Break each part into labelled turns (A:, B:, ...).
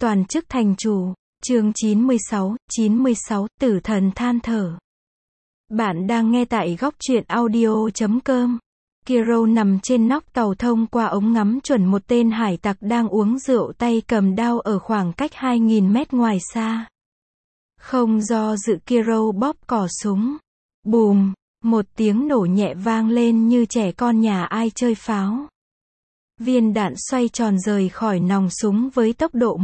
A: Toàn chức thành chủ, chương 96, tử thần than thở. Bạn đang nghe tại góc truyện audio.com. Kiro nằm trên nóc tàu thông qua ống ngắm chuẩn một tên hải tặc đang uống rượu tay cầm đao ở khoảng cách 2.000 mét ngoài xa. Không do dự Kiro bóp cò súng. Bùm, một tiếng nổ nhẹ vang lên như trẻ con nhà ai chơi pháo. Viên đạn xoay tròn rời khỏi nòng súng với tốc độ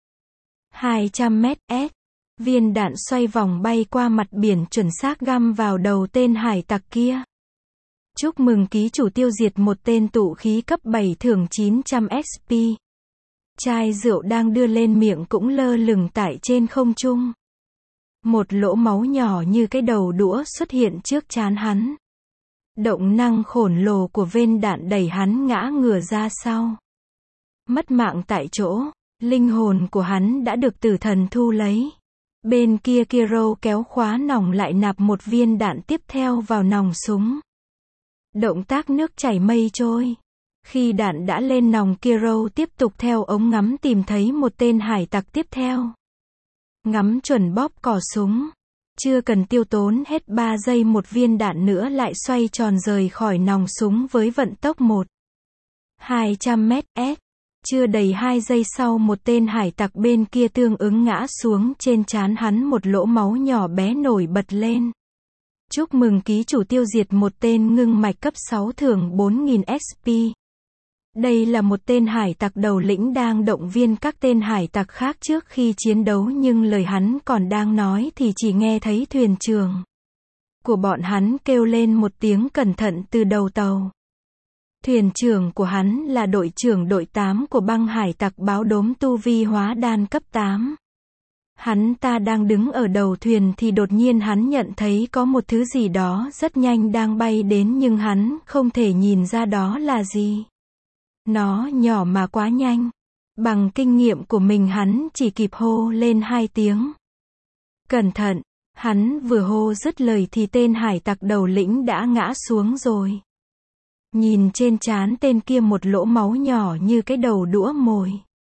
A: 200 m/s. Viên đạn xoay vòng bay qua mặt biển chuẩn xác găm vào đầu tên hải tặc kia. Chúc mừng ký chủ tiêu diệt một tên tụ khí cấp 7 thưởng 900 XP. Chai rượu đang đưa lên miệng cũng lơ lửng tại trên không trung. Một lỗ máu nhỏ như cái đầu đũa xuất hiện trước trán hắn. Động năng khổng lồ của viên đạn đẩy hắn ngã ngửa ra sau. Mất mạng tại chỗ, linh hồn của hắn đã được tử thần thu lấy. Bên kia Kiro kéo khóa nòng lại nạp một viên đạn tiếp theo vào nòng súng. Động tác nước chảy mây trôi. Khi đạn đã lên nòng, Kiro tiếp tục theo ống ngắm tìm thấy một tên hải tặc tiếp theo. Ngắm chuẩn bóp cò súng. Chưa cần tiêu tốn hết 3 giây một viên đạn nữa lại xoay tròn rời khỏi nòng súng với vận tốc 200 m/s. Chưa đầy 2 giây sau một tên hải tặc bên kia tương ứng ngã xuống, trên trán hắn một lỗ máu nhỏ bé nổi bật lên. Chúc mừng ký chủ tiêu diệt một tên ngưng mạch cấp 6 thưởng 4.000 XP. Đây là một tên hải tặc đầu lĩnh đang động viên các tên hải tặc khác trước khi chiến đấu, nhưng lời hắn còn đang nói thì chỉ nghe thấy thuyền trưởng của bọn hắn kêu lên một tiếng cẩn thận từ đầu tàu. Thuyền trưởng của hắn là đội trưởng đội 8 của băng hải tặc báo đốm tu vi hóa đan cấp 8. Hắn ta đang đứng ở đầu thuyền thì đột nhiên hắn nhận thấy có một thứ gì đó rất nhanh đang bay đến, nhưng hắn không thể nhìn ra đó là gì. Nó nhỏ mà quá nhanh. Bằng kinh nghiệm của mình hắn chỉ kịp hô lên 2 tiếng. Cẩn thận, hắn vừa hô dứt lời thì tên hải tặc đầu lĩnh đã ngã xuống rồi. Nhìn trên trán tên kia một lỗ máu nhỏ như cái đầu đũa mồi.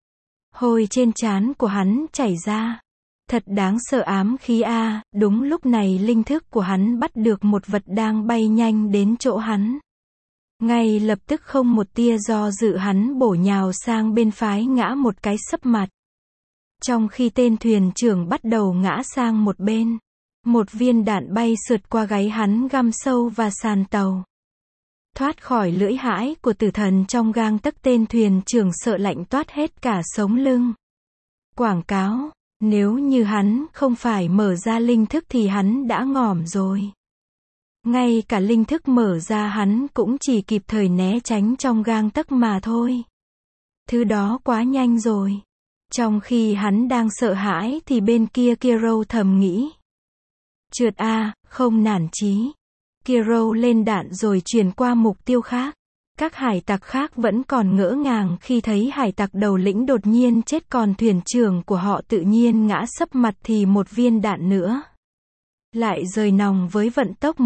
A: Hôi trên trán của hắn chảy ra. Thật đáng sợ, ám khí a. Đúng lúc này linh thức của hắn bắt được một vật đang bay nhanh đến chỗ hắn. Ngay lập tức không một tia do dự hắn bổ nhào sang bên phái ngã một cái sấp mặt. Trong khi tên thuyền trưởng bắt đầu ngã sang một bên, một viên đạn bay sượt qua gáy hắn găm sâu vào sàn tàu. Thoát khỏi lưỡi hãi của tử thần trong gang tấc, tên thuyền trưởng sợ lạnh toát hết cả sống lưng. Quảng cáo, nếu như hắn không phải mở ra linh thức thì hắn đã ngỏm rồi. Ngay cả linh thức mở ra hắn cũng chỉ kịp thời né tránh trong gang tấc mà thôi. Thứ đó quá nhanh rồi. Trong khi hắn đang sợ hãi thì bên kia Kiro thầm nghĩ. Trượt a, không nản chí. Kiro lên đạn rồi chuyển qua mục tiêu khác. Các hải tặc khác vẫn còn ngỡ ngàng khi thấy hải tặc đầu lĩnh đột nhiên chết, còn thuyền trưởng của họ tự nhiên ngã sấp mặt thì một viên đạn nữa lại rời nòng với vận tốc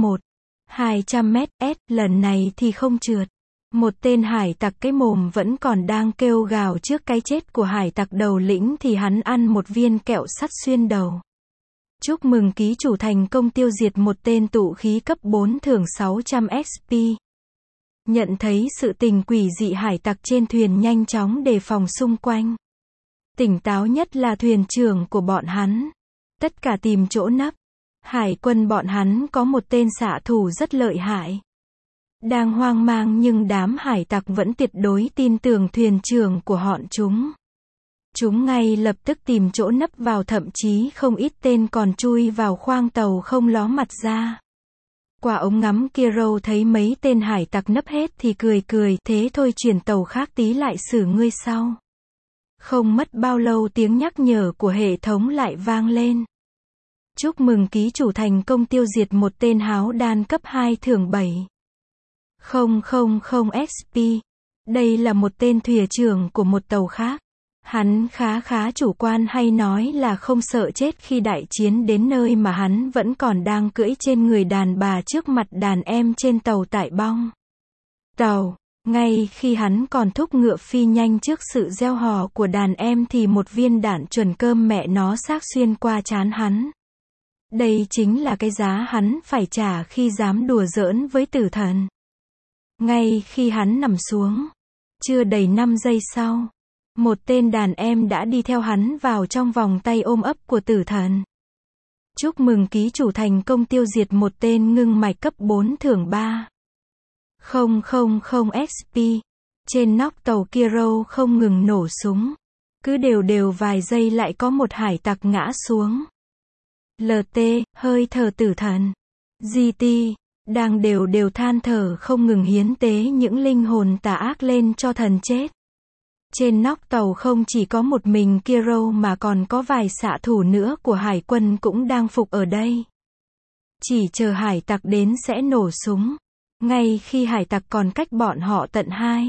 A: 200 m/s. Lần này thì không trượt. Một tên hải tặc cái mồm vẫn còn đang kêu gào trước cái chết của hải tặc đầu lĩnh thì hắn ăn một viên kẹo sắt xuyên đầu. Chúc mừng ký chủ thành công tiêu diệt một tên tụ khí cấp 4 thưởng 600 XP. Nhận thấy sự tình quỷ dị, hải tặc trên thuyền nhanh chóng đề phòng xung quanh. Tỉnh táo nhất là thuyền trưởng của bọn hắn. Tất cả tìm chỗ nấp. Hải quân bọn hắn có một tên xạ thủ rất lợi hại. Đang hoang mang nhưng đám hải tặc vẫn tuyệt đối tin tưởng thuyền trưởng của họ chúng. Chúng ngay lập tức tìm chỗ nấp vào, thậm chí không ít tên còn chui vào khoang tàu không ló mặt ra. Qua ống ngắm, Kiro thấy mấy tên hải tặc nấp hết thì cười, thế thôi chuyển tàu khác tí lại xử ngươi sau. Không mất bao lâu tiếng nhắc nhở của hệ thống lại vang lên. Chúc mừng ký chủ thành công tiêu diệt một tên háo đan cấp 2 thưởng 7.000 XP. Đây là một tên thuyền trưởng của một tàu khác. Hắn khá chủ quan, hay nói là không sợ chết khi đại chiến đến nơi mà hắn vẫn còn đang cưỡi trên người đàn bà trước mặt đàn em trên tàu tại bong tàu. Ngay khi hắn còn thúc ngựa phi nhanh trước sự reo hò của đàn em thì một viên đạn chuẩn cơm mẹ nó xác xuyên qua trán hắn. Đây chính là cái giá hắn phải trả khi dám đùa giỡn với tử thần. Ngay khi hắn nằm xuống, chưa đầy 5 giây sau, một tên đàn em đã đi theo hắn vào trong vòng tay ôm ấp của tử thần. Chúc mừng ký chủ thành công tiêu diệt một tên ngưng mạch cấp 4 thưởng 3.000 XP. Trên nóc tàu Kiro không ngừng nổ súng. Cứ đều vài giây lại có một hải tặc ngã xuống. LT, hơi thở tử thần. GT, đang đều than thở không ngừng hiến tế những linh hồn tà ác lên cho thần chết. Trên nóc tàu không chỉ có một mình Kiro mà còn có vài xạ thủ nữa của hải quân cũng đang phục ở đây. Chỉ chờ hải tặc đến sẽ nổ súng. Ngay khi hải tặc còn cách bọn họ tận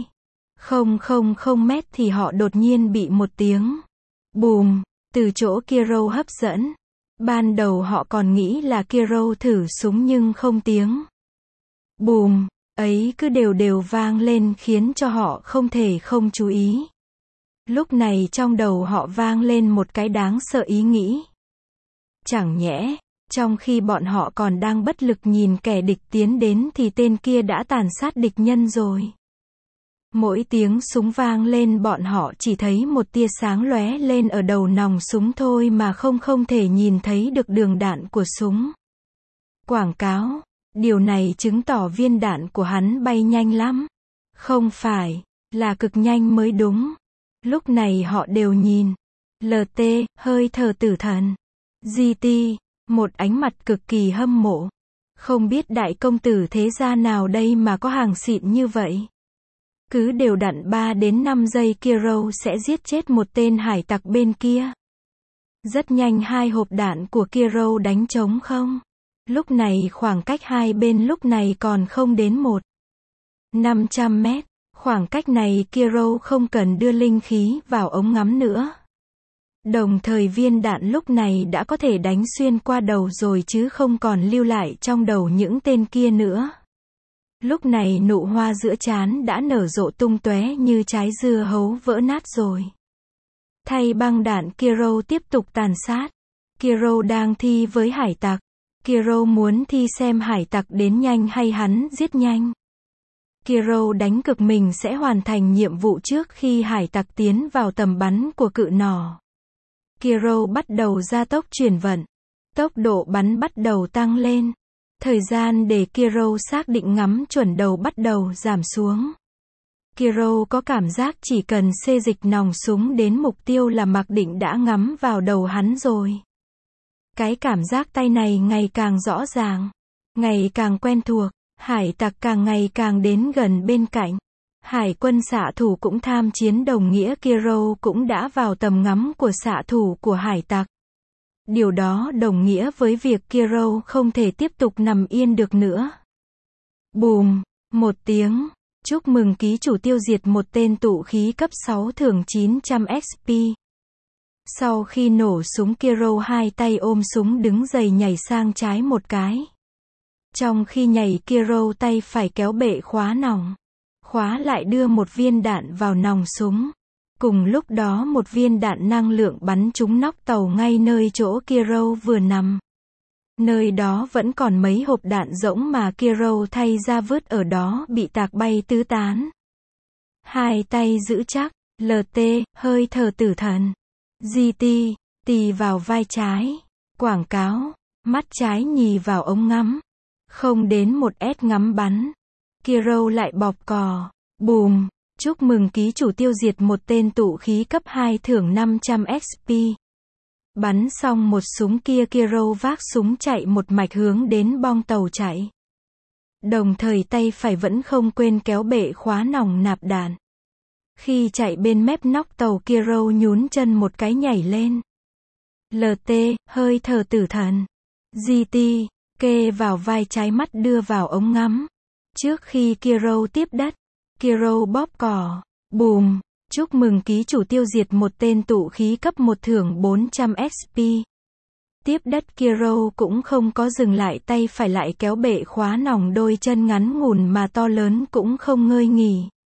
A: 2.000 mét thì họ đột nhiên bị một tiếng bùm từ chỗ Kiro hấp dẫn. Ban đầu họ còn nghĩ là Kiro thử súng nhưng không tiếng bùm ấy cứ đều vang lên khiến cho họ không thể không chú ý. Lúc này trong đầu họ vang lên một cái đáng sợ ý nghĩ. Chẳng nhẽ, trong khi bọn họ còn đang bất lực nhìn kẻ địch tiến đến thì tên kia đã tàn sát địch nhân rồi. Mỗi tiếng súng vang lên bọn họ chỉ thấy một tia sáng lóe lên ở đầu nòng súng thôi mà không thể nhìn thấy được đường đạn của súng. Quảng cáo. Điều này chứng tỏ viên đạn của hắn bay nhanh lắm. Không phải, là cực nhanh mới đúng. Lúc này họ đều nhìn. LT, hơi thở tử thần. GT, một ánh mặt cực kỳ hâm mộ. Không biết đại công tử thế gia nào đây mà có hàng xịn như vậy. Cứ đều đặn 3 đến 5 giây Kiro sẽ giết chết một tên hải tặc bên kia. Rất nhanh 2 hộp đạn của Kiro đánh trống không. Lúc này khoảng cách hai bên lúc này còn không đến 500 mét. Khoảng cách này Kiro không cần đưa linh khí vào ống ngắm nữa. Đồng thời viên đạn lúc này đã có thể đánh xuyên qua đầu rồi chứ không còn lưu lại trong đầu những tên kia nữa. Lúc này nụ hoa giữa trán đã nở rộ tung tóe như trái dưa hấu vỡ nát rồi. Thay băng đạn Kiro tiếp tục tàn sát. Kiro đang thi với hải tặc. Kiro muốn thi xem hải tặc đến nhanh hay hắn giết nhanh. Kiro đánh cược mình sẽ hoàn thành nhiệm vụ trước khi hải tặc tiến vào tầm bắn của cự nỏ. Kiro bắt đầu gia tốc chuyển vận. Tốc độ bắn bắt đầu tăng lên. Thời gian để Kiro xác định ngắm chuẩn đầu bắt đầu giảm xuống. Kiro có cảm giác chỉ cần xê dịch nòng súng đến mục tiêu là mặc định đã ngắm vào đầu hắn rồi. Cái cảm giác tay này ngày càng rõ ràng, ngày càng quen thuộc, hải tặc càng ngày càng đến gần bên cạnh. Hải quân xạ thủ cũng tham chiến đồng nghĩa Kiro cũng đã vào tầm ngắm của xạ thủ của hải tặc. Điều đó đồng nghĩa với việc Kiro không thể tiếp tục nằm yên được nữa. Bùm, một tiếng. Chúc mừng ký chủ tiêu diệt một tên tụ khí cấp 6 thưởng 900 XP. Sau khi nổ súng Kiro hai tay ôm súng đứng dậy nhảy sang trái một cái. Trong khi nhảy Kiro tay phải kéo bệ khóa nòng. Khóa lại đưa một viên đạn vào nòng súng. Cùng lúc đó một viên đạn năng lượng bắn trúng nóc tàu ngay nơi chỗ Kiro vừa nằm. Nơi đó vẫn còn mấy hộp đạn rỗng mà Kiro thay ra vứt ở đó bị tạc bay tứ tán. Hai tay giữ chắc, LT, hơi thở tử thần. GT, tì vào vai trái. Quảng cáo, mắt trái nhì vào ống ngắm. Không đến một S ngắm bắn. Kiro lại bọc cò. Bùm, chúc mừng ký chủ tiêu diệt một tên tụ khí cấp 2 thưởng 500 XP. Bắn xong một súng kia Kiro vác súng chạy một mạch hướng đến bong tàu chạy. Đồng thời tay phải vẫn không quên kéo bệ khóa nòng nạp đạn. Khi chạy bên mép nóc tàu Kiro nhún chân một cái nhảy lên. LT, hơi thở tử thần. GT, kê vào vai trái mắt đưa vào ống ngắm. Trước khi Kiro tiếp đất, Kiro bóp cò. Bùm, chúc mừng ký chủ tiêu diệt một tên tụ khí cấp 1 thưởng 400 XP. Tiếp đất Kiro cũng không có dừng lại tay phải lại kéo bệ khóa nòng đôi chân ngắn ngủn mà to lớn cũng không ngơi nghỉ.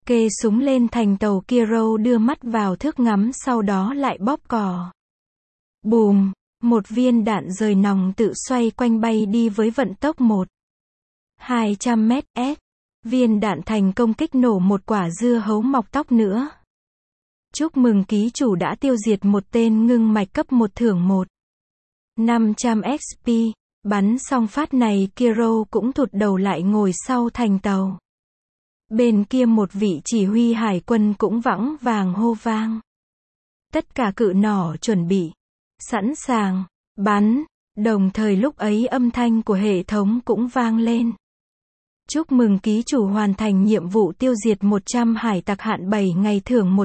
A: Kê súng lên thành tàu, Kiro đưa mắt vào thước ngắm sau đó lại bóp cò. Bùm, một viên đạn rời nòng tự xoay quanh bay đi với vận tốc 200 m/s. Viên đạn thành công kích nổ một quả dưa hấu mọc tóc nữa. Chúc mừng ký chủ đã tiêu diệt một tên ngưng mạch cấp 1, thưởng 500 XP. Bắn xong phát này, Kiro cũng thụt đầu lại ngồi sau thành tàu. Bên kia một vị chỉ huy hải quân cũng vững vàng hô vang. Tất cả cự nỏ chuẩn bị. Sẵn sàng. Bắn. Đồng thời lúc ấy âm thanh của hệ thống cũng vang lên. Chúc mừng ký chủ hoàn thành nhiệm vụ tiêu diệt 100 hải tặc, hạn 7 ngày, thưởng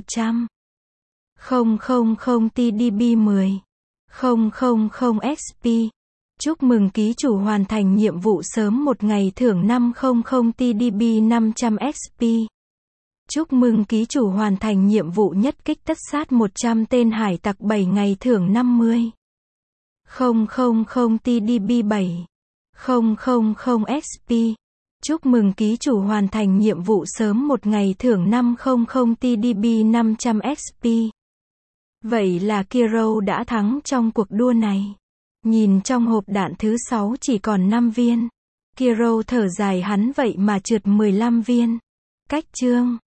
A: 100.000 TDB 10.000 XP. Chúc mừng ký chủ hoàn thành nhiệm vụ sớm 1 ngày, thưởng 500 TDB 500 XP. Chúc mừng ký chủ hoàn thành nhiệm vụ nhất kích tất sát 100 tên hải tặc, 7 ngày, thưởng 50.000 TDB 7.000 XP. Chúc mừng ký chủ hoàn thành nhiệm vụ sớm 1 ngày, thưởng 500 TDB 500 XP. Vậy là Kiro đã thắng trong cuộc đua này. Nhìn trong hộp đạn thứ 6 chỉ còn 5 viên. Kiro thở dài, hắn vậy mà trượt 15 viên. Cách chương